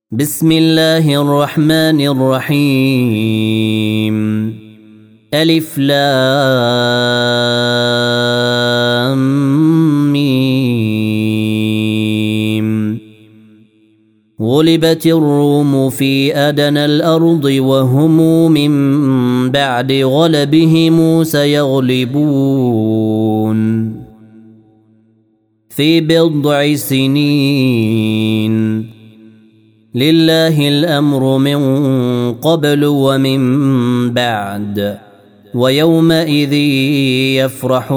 بسم الله الرحمن الرحيم. ألف لام ميم. غلبت الروم في أدنى الأرض وهم من بعد غلبهم سيغلبون في بضع سنين. لله الأمر من قبل ومن بعد ويومئذ يفرح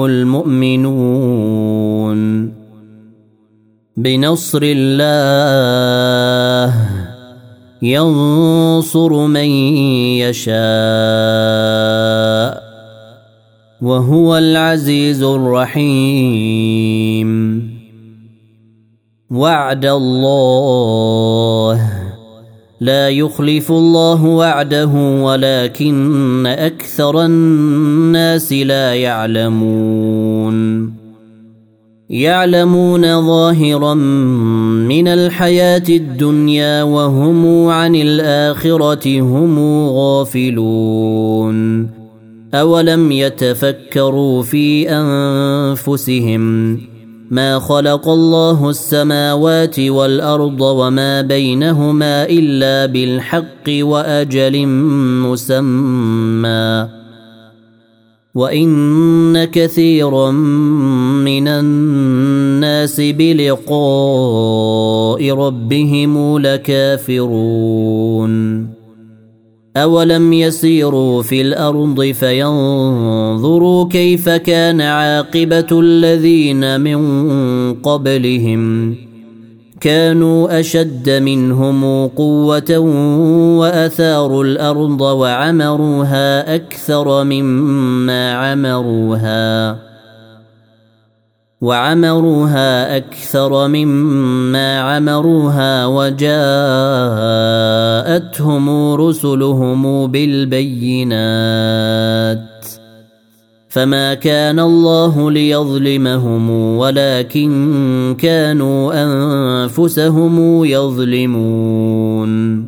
المؤمنون بنصر الله ينصر من يشاء وهو العزيز الرحيم. وعد الله لا يخلف الله وعده ولكن أكثر الناس لا يعلمون ظاهرا من الحياة الدنيا وهم عن الآخرة هم غافلون. أولم يتفكروا في أنفسهم ما خلق الله السماوات والأرض وما بينهما إلا بالحق وأجل مسمى وإن كثيرا من الناس بلقاء ربهم لكافرون. أولم يسيروا في الأرض فينظروا كيف كان عاقبة الذين من قبلهم كانوا أشد منهم قوة وأثاروا الأرض وعمروها أكثر مما عمروها وجاءتهم رسلهم بالبينات فما كان الله ليظلمهم ولكن كانوا أنفسهم يظلمون.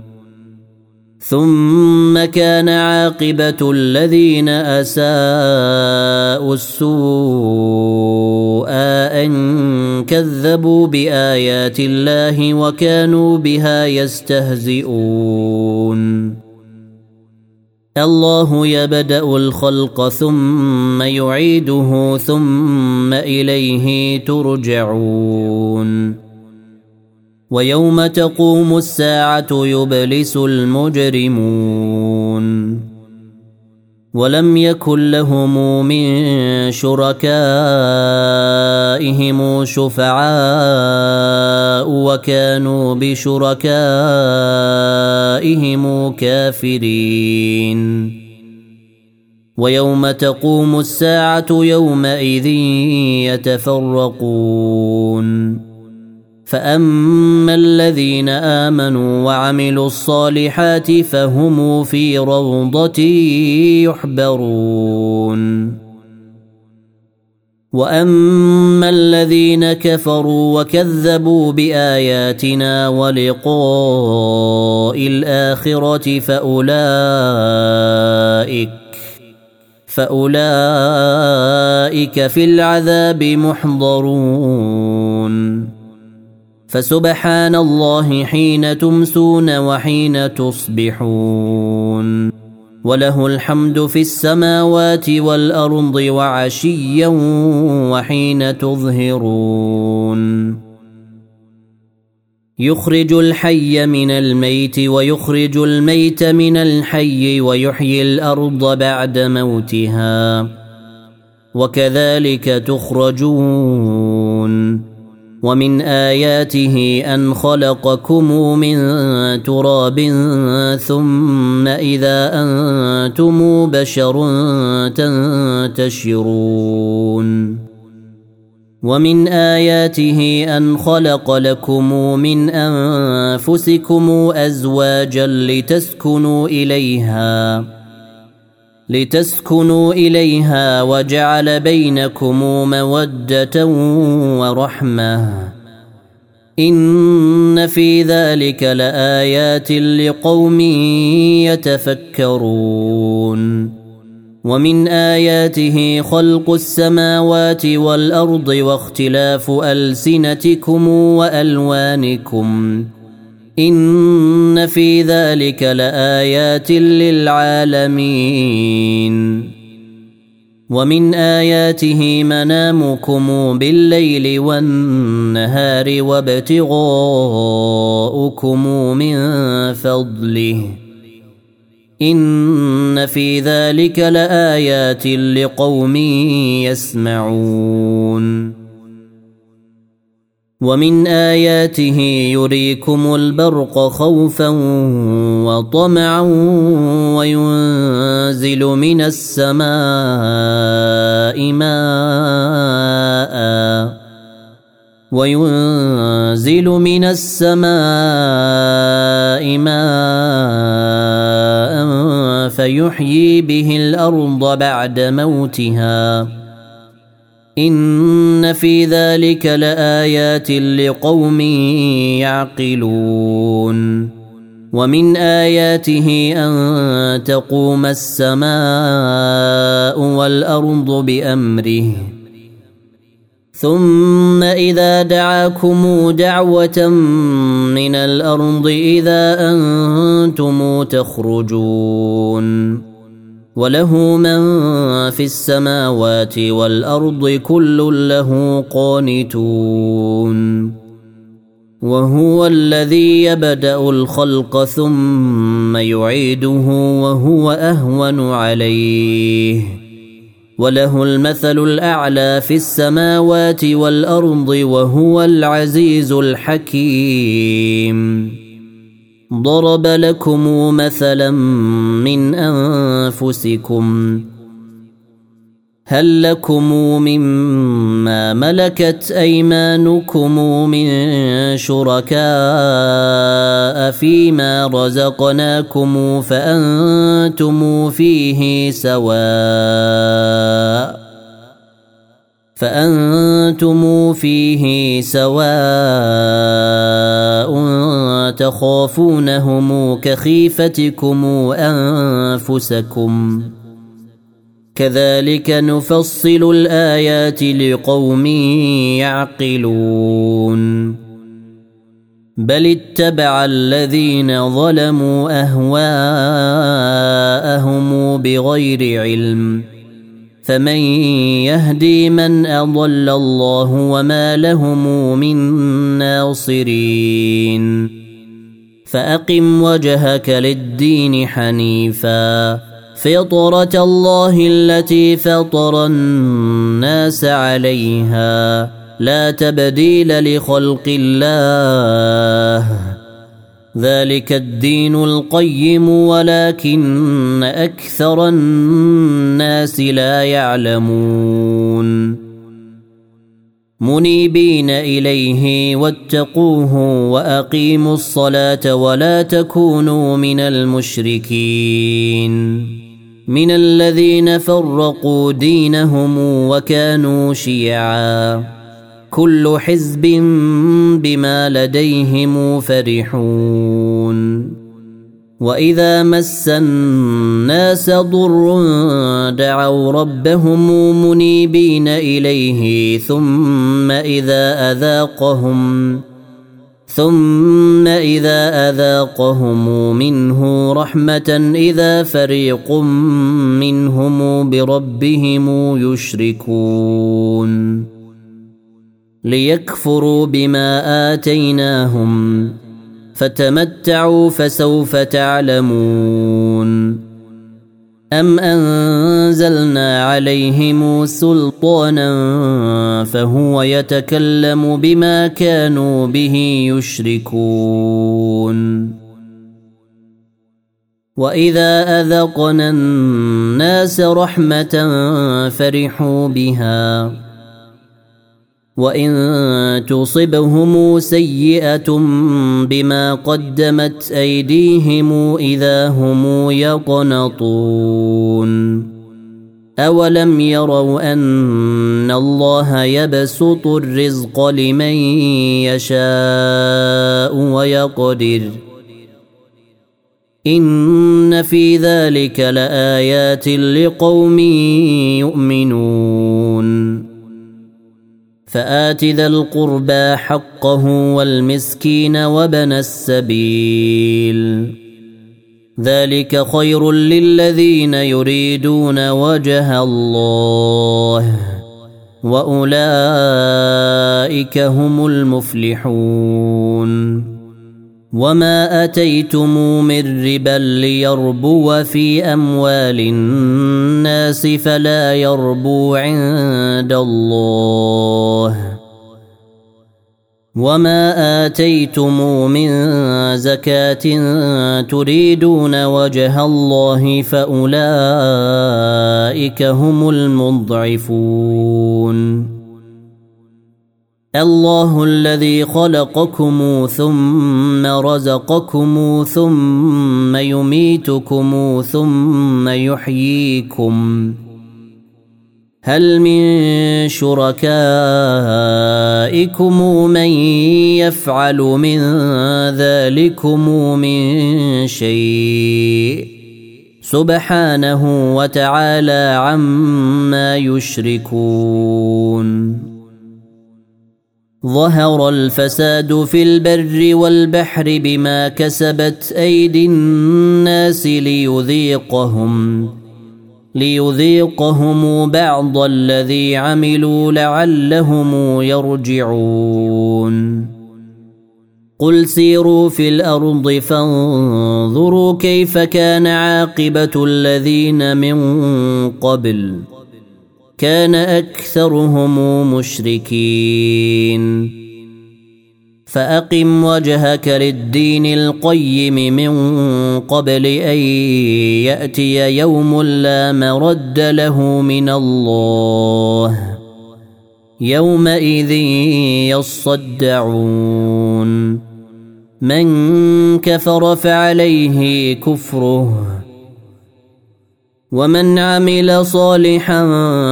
ثم كان عاقبة الذين أساءوا السوء أن كذبوا بآيات الله وكانوا بها يستهزئون. الله يبدأ الخلق ثم يعيده ثم إليه ترجعون. ويوم تقوم الساعة يبلس المجرمون ولم يكن لهم من شركائهم شفعاء وكانوا بشركائهم كافرين. ويوم تقوم الساعة يومئذ يتفرقون فأما الذين آمنوا وعملوا الصالحات فهم في روضة يحبرون. وأما الذين كفروا وكذبوا بآياتنا ولقاء الآخرة فأولئك في العذاب محضرون. فسبحان الله حين تمسون وحين تصبحون وله الحمد في السماوات والأرض وعشيا وحين تظهرون. يخرج الحي من الميت ويخرج الميت من الحي ويحيي الأرض بعد موتها وكذلك تخرجون. ومن آياته أن خلقكم من تراب ثم إذا أنتم بشر تنتشرون. ومن آياته أن خلق لكم من أنفسكم أزواجا لتسكنوا إليها وجعل بينكم مودة ورحمة إن في ذلك لآيات لقوم يتفكرون ومن آياته خلق السماوات والأرض واختلاف ألسنتكم وألوانكم إن في ذلك لآيات للعالمين ومن آياته منامكم بالليل والنهار وابتغاؤكم من فضله إن في ذلك لآيات لقوم يسمعون ومن آياته يريكم البرق خوفا وطمعا وينزل من السماء ماء فيحيي به الأرض بعد موتها إن في ذلك لآيات لقوم يعقلون ومن آياته أن تقوم السماء والأرض بأمره ثم إذا دعاكم دعوة من الأرض إذا أنتم تخرجون وله من في السماوات والأرض كل له قانتون وهو الذي يبدأ الخلق ثم يعيده وهو أهون عليه وله المثل الأعلى في السماوات والأرض وهو العزيز الحكيم ضرب لكم مثلا من أنفسكم هل لكم مما ملكت أيمانكم من شركاء فيما رزقناكم فأنتم فيه سواء تخافونهم كخيفتكم أنفسكم كذلك نفصل الآيات لقوم يعقلون بل اتبع الذين ظلموا أهواءهم بغير علم فمن يهدي من أضل الله وما لهم من ناصرين فأقم وجهك للدين حنيفا فطرة الله التي فطر الناس عليها لا تبديل لخلق الله ذلك الدين القيم ولكن أكثر الناس لا يعلمون منيبين إليه واتقوه وأقيموا الصلاة ولا تكونوا من المشركين من الذين فرقوا دينهم وكانوا شيعا كل حزب بما لديهم فرحون وإذا مس الناس ضر دعوا ربهم منيبين إليه ثم إذا أذاقهم منه رحمة إذا فريق منهم بربهم يشركون ليكفروا بما آتيناهم فتمتعوا فسوف تعلمون أم أنزلنا عليهم سلطانا فهو يتكلم بما كانوا به يشركون وإذا أذقنا الناس رحمة فرحوا بها وإن تصبهم سيئة بما قدمت أيديهم إذا هم يقنطون أولم يروا أن الله يبسط الرزق لمن يشاء ويقدر إن في ذلك لآيات لقوم يؤمنون فآت ذا القربى حقه والمسكين وابن السبيل ذلك خير للذين يريدون وجه الله وأولئك هم المفلحون وما أتيتم من ربا ليربو في أموال الناس فلا يربو عند الله وما آتيتم من زكاة تريدون وجه الله فأولئك هم المضعفون الله الذي خلقكم ثم رزقكم ثم يميتكم ثم يحييكم هل من شركائكم من يفعل من ذلكم من شيء سبحانه وتعالى عما يشركون ظهر الفساد في البر والبحر بما كسبت أيدي الناس ليذيقهم بعض الذي عملوا لعلهم يرجعون قل سيروا في الأرض فانظروا كيف كان عاقبة الذين من قبل كان أكثرهم مشركين فأقم وجهك للدين القيم من قبل أن يأتي يوم لا مرد له من الله يومئذ يصدعون من كفر فعليه كفره ومن عمل صالحا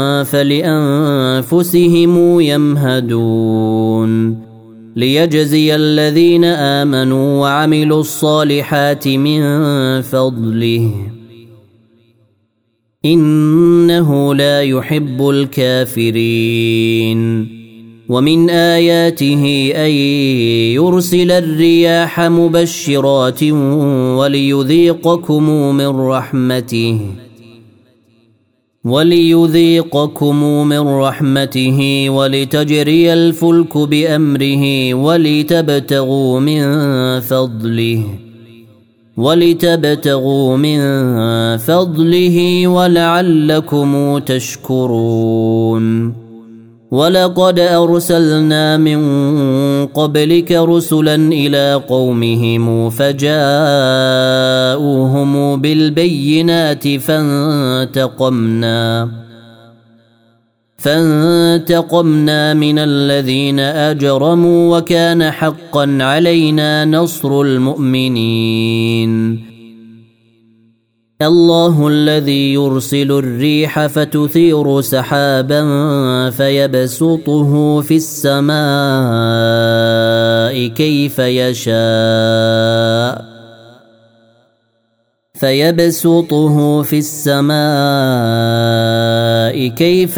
فلأنفسهم يمهدون ليجزي الذين آمنوا وعملوا الصالحات من فضله إنه لا يحب الكافرين ومن آياته أن يرسل الرياح مبشرات وليذيقكم من رحمته ولتجري الفلك بأمره ولتبتغوا من فضله ولعلكم تشكرون ولقد أرسلنا من قبلك رسلا إلى قومهم فجاءوهم بالبينات فانتقمنا من الذين أجرموا وكان حقا علينا نصر المؤمنين الله الذي يرسل الريح فتثير سحابا فيبسطه في السماء كيف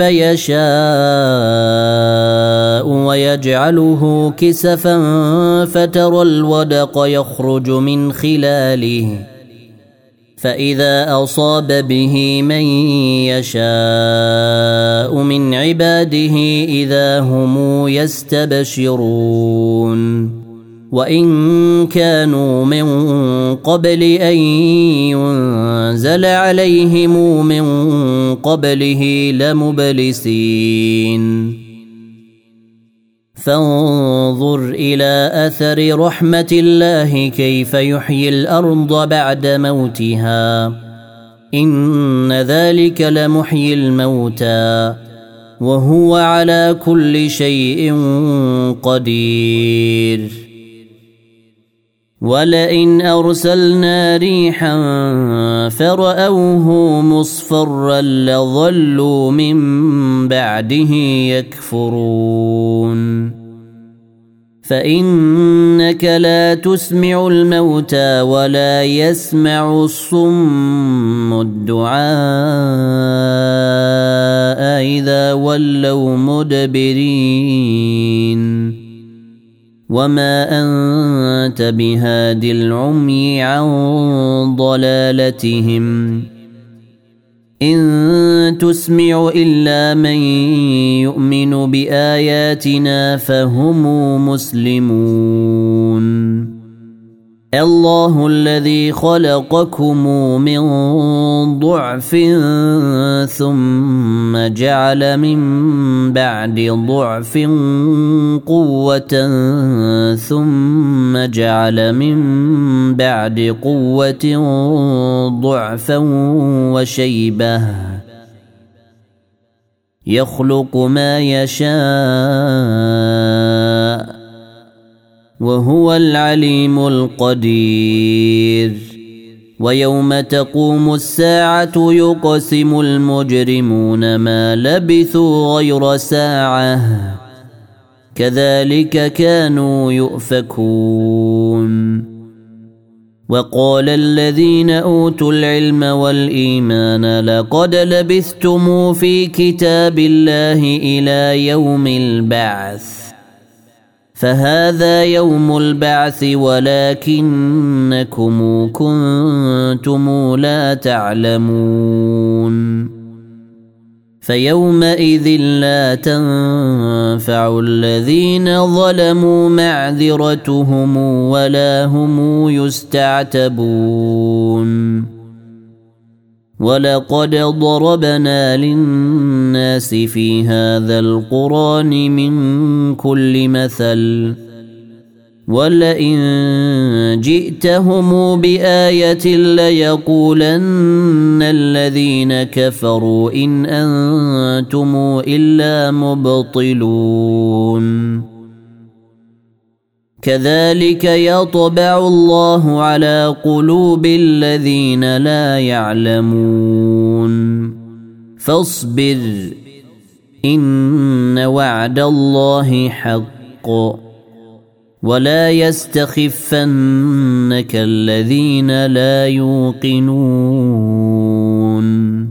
يشاء ويجعله كسفا فترى الودق يخرج من خلاله فإذا أصاب به من يشاء من عباده إذا هم يستبشرون وإن كانوا من قبل أن ينزل عليهم من قبله لمبلسين فانظر إلى أثر رحمة الله كيف يحيي الأرض بعد موتها إن ذلك لمحيي الموتى وهو على كل شيء قدير ولئن أرسلنا ريحا فرأوه مصفرا لظلوا من بعده يكفرون فإنك لا تسمع الموتى ولا يسمع الصم الدعاء إذا ولوا مدبرين وما أنت بهاد العمي عن ضلالتهم إن تسمع إلا من يؤمن بآياتنا فهم مسلمون الله الذي خلقكم من ضعف ثم جعل من بعد ضعف قوة ثم جعل من بعد قوة ضعفا وشيبة يخلق ما يشاء وهو العليم القدير ويوم تقوم الساعة يقسم المجرمون ما لبثوا غير ساعة كذلك كانوا يؤفكون وقال الذين أوتوا العلم والإيمان لقد لبثتم في كتاب الله إلى يوم البعث فهذا يوم البعث ولكنكم كنتم لا تعلمون فيومئذ لا تنفع الذين ظلموا معذرتهم ولا هم يستعتبون ولقد ضربنا للناس في هذا القرآن من كل مثل ولئن جئتهم بآية ليقولن الذين كفروا إن أنتم إلا مبطلون كذلك يطبع الله على قلوب الذين لا يعلمون فاصبر إن وعد الله حق ولا يستخفنك الذين لا يوقنون